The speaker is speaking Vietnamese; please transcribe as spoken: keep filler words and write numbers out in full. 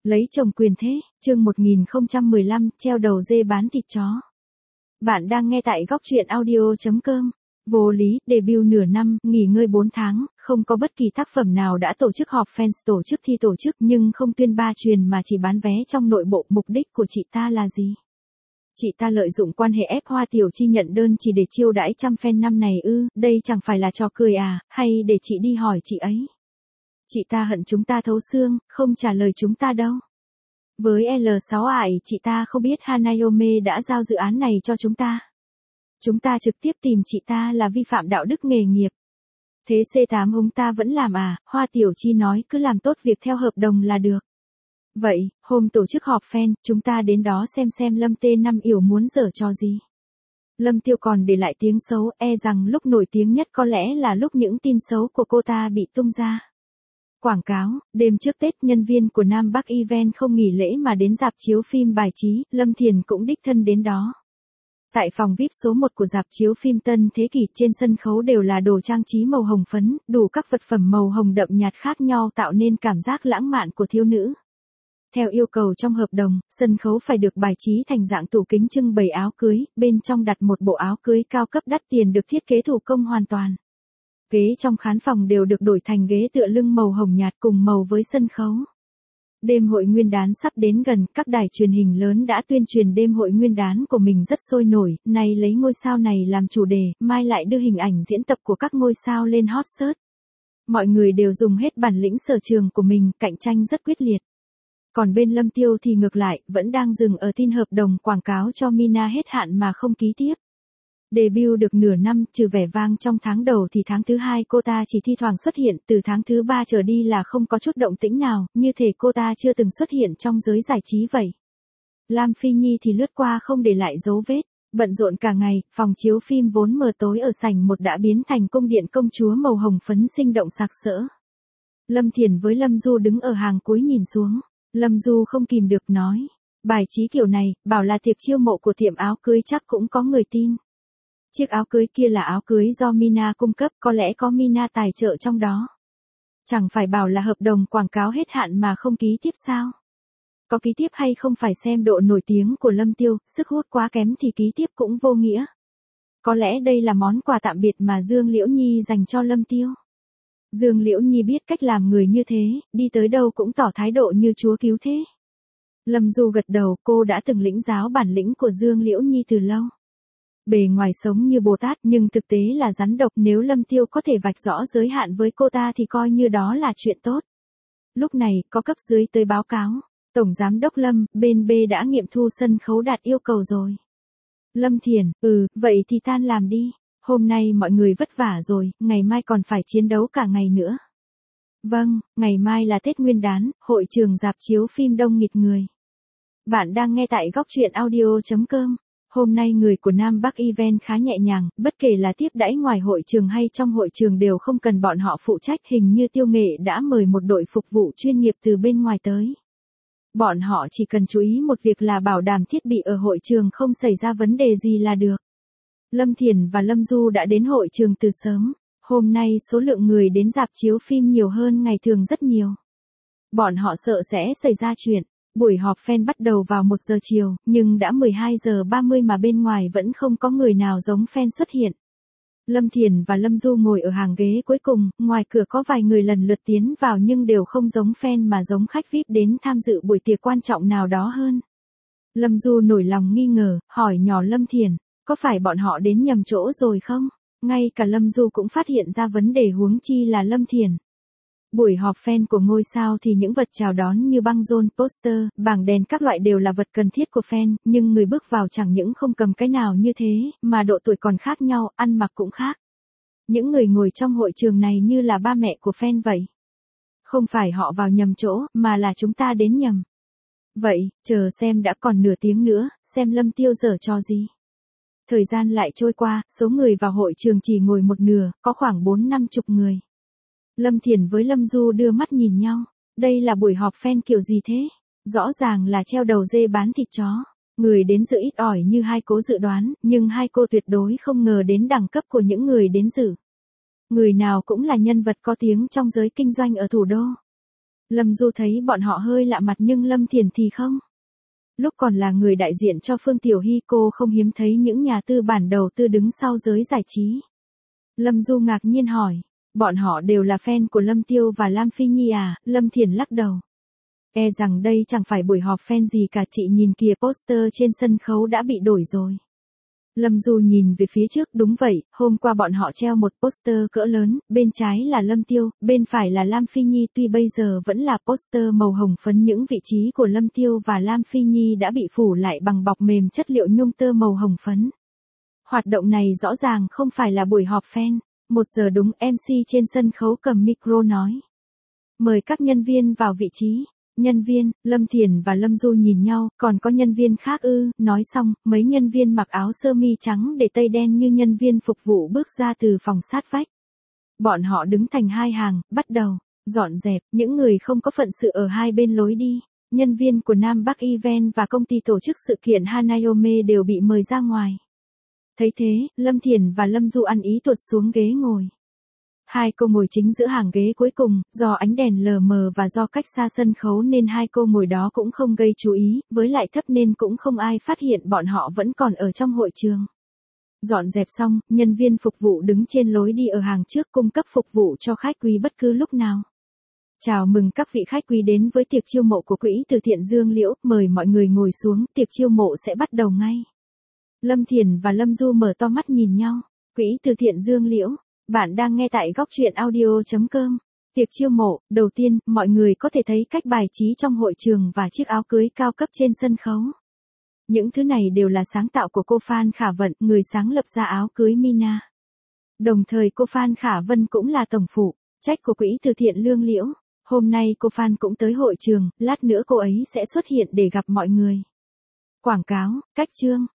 Lấy chồng quyền thế, chương một nghìn không trăm mười lăm, treo đầu dê bán thịt chó. Bạn đang nghe tại góc truyện audio chấm com. Vô lý, debut nửa năm, nghỉ ngơi bốn tháng, không có bất kỳ tác phẩm nào đã tổ chức họp fans, tổ chức thi tổ chức nhưng không tuyên ba truyền mà chỉ bán vé trong nội bộ. Mục đích của chị ta là gì? Chị ta lợi dụng quan hệ ép Hoa Tiểu Chi nhận đơn chỉ để chiêu đãi trăm fan năm này ư? Đây chẳng phải là trò cười à? Hay để chị đi hỏi chị ấy. Chị ta hận chúng ta thấu xương, không trả lời chúng ta đâu. Với L sáu ải, chị ta không biết Hanayome đã giao dự án này cho chúng ta. Chúng ta trực tiếp tìm chị ta là vi phạm đạo đức nghề nghiệp. Thế C tám ông ta vẫn làm à? Hoa Tiểu Chi nói cứ làm tốt việc theo hợp đồng là được. Vậy, hôm tổ chức họp fan, chúng ta đến đó xem xem Lâm T năm yểu muốn giở trò gì. Lâm Tiêu còn để lại tiếng xấu, e rằng lúc nổi tiếng nhất có lẽ là lúc những tin xấu của cô ta bị tung ra. Quảng cáo, đêm trước Tết nhân viên của Nam Bắc Event không nghỉ lễ mà đến rạp chiếu phim bài trí, Lâm Thiền cũng đích thân đến đó. Tại phòng vi ai pi số một của rạp chiếu phim Tân Thế Kỷ, trên sân khấu đều là đồ trang trí màu hồng phấn, đủ các vật phẩm màu hồng đậm nhạt khác nhau tạo nên cảm giác lãng mạn của thiếu nữ. Theo yêu cầu trong hợp đồng, sân khấu phải được bài trí thành dạng tủ kính trưng bày áo cưới, bên trong đặt một bộ áo cưới cao cấp đắt tiền được thiết kế thủ công hoàn toàn. Ghế trong khán phòng đều được đổi thành ghế tựa lưng màu hồng nhạt cùng màu với sân khấu. Đêm hội Nguyên đán sắp đến gần, các đài truyền hình lớn đã tuyên truyền đêm hội Nguyên đán của mình rất sôi nổi, nay lấy ngôi sao này làm chủ đề, mai lại đưa hình ảnh diễn tập của các ngôi sao lên hot search. Mọi người đều dùng hết bản lĩnh sở trường của mình, cạnh tranh rất quyết liệt. Còn bên Lâm Tiêu thì ngược lại, vẫn đang dừng ở tin hợp đồng quảng cáo cho Mina hết hạn mà không ký tiếp. Debut được nửa năm, trừ vẻ vang trong tháng đầu thì tháng thứ hai cô ta chỉ thi thoảng xuất hiện, từ tháng thứ ba trở đi là không có chút động tĩnh nào, như thể cô ta chưa từng xuất hiện trong giới giải trí vậy. Lam Phi Nhi thì lướt qua không để lại dấu vết, bận rộn cả ngày, phòng chiếu phim vốn mờ tối ở sảnh một đã biến thành cung điện công chúa màu hồng phấn sinh động sặc sỡ. Lâm Thiền với Lâm Du đứng ở hàng cuối nhìn xuống, Lâm Du không kìm được nói, bài trí kiểu này, bảo là tiệc chiêu mộ của tiệm áo cưới chắc cũng có người tin. Chiếc áo cưới kia là áo cưới do Mina cung cấp, có lẽ có Mina tài trợ trong đó. Chẳng phải bảo là hợp đồng quảng cáo hết hạn mà không ký tiếp sao? Có ký tiếp hay không phải xem độ nổi tiếng của Lâm Tiêu, sức hút quá kém thì ký tiếp cũng vô nghĩa. Có lẽ đây là món quà tạm biệt mà Dương Liễu Nhi dành cho Lâm Tiêu. Dương Liễu Nhi biết cách làm người như thế, đi tới đâu cũng tỏ thái độ như chúa cứu thế. Lâm Du gật đầu, cô đã từng lĩnh giáo bản lĩnh của Dương Liễu Nhi từ lâu. Bề ngoài sống như Bồ Tát nhưng thực tế là rắn độc, nếu Lâm Tiêu có thể vạch rõ giới hạn với cô ta thì coi như đó là chuyện tốt. Lúc này, có cấp dưới tới báo cáo, Tổng Giám đốc Lâm, bên B đã nghiệm thu sân khấu đạt yêu cầu rồi. Lâm Thiền, ừ, vậy thì tan làm đi, hôm nay mọi người vất vả rồi, ngày mai còn phải chiến đấu cả ngày nữa. Vâng, ngày mai là Tết Nguyên đán, hội trường rạp chiếu phim đông nghịt người. Bạn đang nghe tại góc truyện audio chấm com. Hôm nay người của Nam Bắc Event khá nhẹ nhàng, bất kể là tiếp đãi ngoài hội trường hay trong hội trường đều không cần bọn họ phụ trách, hình như Tiêu Nghệ đã mời một đội phục vụ chuyên nghiệp từ bên ngoài tới. Bọn họ chỉ cần chú ý một việc là bảo đảm thiết bị ở hội trường không xảy ra vấn đề gì là được. Lâm Thiền và Lâm Du đã đến hội trường từ sớm, hôm nay số lượng người đến rạp chiếu phim nhiều hơn ngày thường rất nhiều. Bọn họ sợ sẽ xảy ra chuyện. Buổi họp fan bắt đầu vào một giờ chiều, nhưng đã mười hai giờ ba mươi mà bên ngoài vẫn không có người nào giống fan xuất hiện. Lâm Thiền và Lâm Du ngồi ở hàng ghế cuối cùng, ngoài cửa có vài người lần lượt tiến vào nhưng đều không giống fan mà giống khách vi ai pi đến tham dự buổi tiệc quan trọng nào đó hơn. Lâm Du nổi lòng nghi ngờ, hỏi nhỏ Lâm Thiền, có phải bọn họ đến nhầm chỗ rồi không? Ngay cả Lâm Du cũng phát hiện ra vấn đề, huống chi là Lâm Thiền. Buổi họp fan của ngôi sao thì những vật chào đón như băng rôn, poster, bảng đèn các loại đều là vật cần thiết của fan, nhưng người bước vào chẳng những không cầm cái nào như thế, mà độ tuổi còn khác nhau, ăn mặc cũng khác. Những người ngồi trong hội trường này như là ba mẹ của fan vậy. Không phải họ vào nhầm chỗ, mà là chúng ta đến nhầm. Vậy, chờ xem đã còn nửa tiếng nữa, xem Lâm Tiêu giở trò gì. Thời gian lại trôi qua, số người vào hội trường chỉ ngồi một nửa, có khoảng bốn năm chục người. Lâm Thiền với Lâm Du đưa mắt nhìn nhau, đây là buổi họp fan kiểu gì thế? Rõ ràng là treo đầu dê bán thịt chó. Người đến dự ít ỏi như hai cô dự đoán, nhưng hai cô tuyệt đối không ngờ đến đẳng cấp của những người đến dự. Người nào cũng là nhân vật có tiếng trong giới kinh doanh ở thủ đô. Lâm Du thấy bọn họ hơi lạ mặt nhưng Lâm Thiền thì không. Lúc còn là người đại diện cho Phương Tiểu Hy cô không hiếm thấy những nhà tư bản đầu tư đứng sau giới giải trí. Lâm Du ngạc nhiên hỏi, bọn họ đều là fan của Lâm Tiêu và Lam Phi Nhi à? Lâm Thiền lắc đầu. E rằng đây chẳng phải buổi họp fan gì cả, chị nhìn kìa, poster trên sân khấu đã bị đổi rồi. Lâm Du nhìn về phía trước, đúng vậy, hôm qua bọn họ treo một poster cỡ lớn, bên trái là Lâm Tiêu, bên phải là Lam Phi Nhi, tuy bây giờ vẫn là poster màu hồng phấn, những vị trí của Lâm Tiêu và Lam Phi Nhi đã bị phủ lại bằng bọc mềm chất liệu nhung tơ màu hồng phấn. Hoạt động này rõ ràng không phải là buổi họp fan. Một giờ đúng, em xê trên sân khấu cầm micro nói. Mời các nhân viên vào vị trí. Nhân viên, Lâm Thiền và Lâm Du nhìn nhau, còn có nhân viên khác ư? Nói xong, mấy nhân viên mặc áo sơ mi trắng để tây đen như nhân viên phục vụ bước ra từ phòng sát vách. Bọn họ đứng thành hai hàng, bắt đầu dọn dẹp, những người không có phận sự ở hai bên lối đi. Nhân viên của Nam Bắc Event và công ty tổ chức sự kiện Hanayome đều bị mời ra ngoài. Thấy thế, Lâm Thiền và Lâm Du ăn ý tuột xuống ghế ngồi. Hai cô ngồi chính giữa hàng ghế cuối cùng, do ánh đèn lờ mờ và do cách xa sân khấu nên hai cô ngồi đó cũng không gây chú ý, với lại thấp nên cũng không ai phát hiện bọn họ vẫn còn ở trong hội trường. Dọn dẹp xong, nhân viên phục vụ đứng trên lối đi ở hàng trước cung cấp phục vụ cho khách quý bất cứ lúc nào. Chào mừng các vị khách quý đến với tiệc chiêu mộ của Quỹ Từ Thiện Dương Liễu, mời mọi người ngồi xuống, tiệc chiêu mộ sẽ bắt đầu ngay. Lâm Thiền và Lâm Du mở to mắt nhìn nhau. Quỹ Từ Thiện Dương Liễu, bạn đang nghe tại góc truyện audio chấm com. Tiệc chiêu mộ, đầu tiên, mọi người có thể thấy cách bài trí trong hội trường và chiếc áo cưới cao cấp trên sân khấu. Những thứ này đều là sáng tạo của cô Phan Khả Vận, người sáng lập ra áo cưới Mina. Đồng thời cô Phan Khả Vân cũng là tổng phụ trách của Quỹ Từ Thiện Lương Liễu. Hôm nay cô Phan cũng tới hội trường, lát nữa cô ấy sẽ xuất hiện để gặp mọi người. Quảng cáo, cách chương.